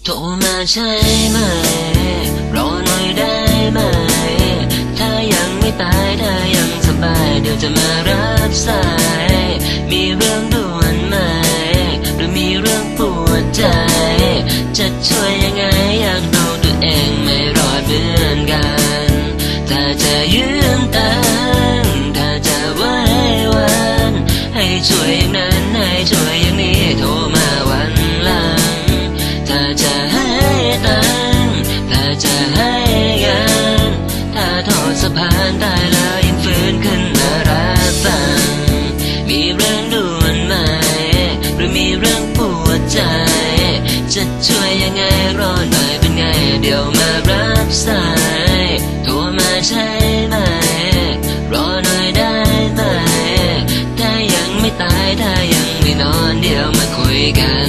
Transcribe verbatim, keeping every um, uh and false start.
โทรมาใช่ไหมรอหน่อยได้ไหมถ้ายังไม่ตายถ้ายังสบายเดี๋ยวจะมารับสายมีเรื่องด่วนไหมหรือมีเรื่องปวดใจจะช่วยยังไงอยากดูตัวเองไม่รอดเหมือนกันถ้าจะยืมตังค์ถ้าจะไว้วันให้ช่วยอย่างนั้นให้ช่วยอย่างนี้โทรมาวันหลังถ้าจะให้ตังค์ถ้าจะให้เงินถ้าทอดสะพานตายแล้วยังฟื้นขึ้นมารับฟังมีเรื่องด่วนไหมหรือมีเรื่องปวดใจจะช่วยยังไงรอหน่อยเป็นไงเดี๋ยวมารับสายโทรมาใช่ไหมรอหน่อยได้ไหมถ้ายังไม่ตายถ้ายังไม่นอนเดี๋ยวมาคุยกัน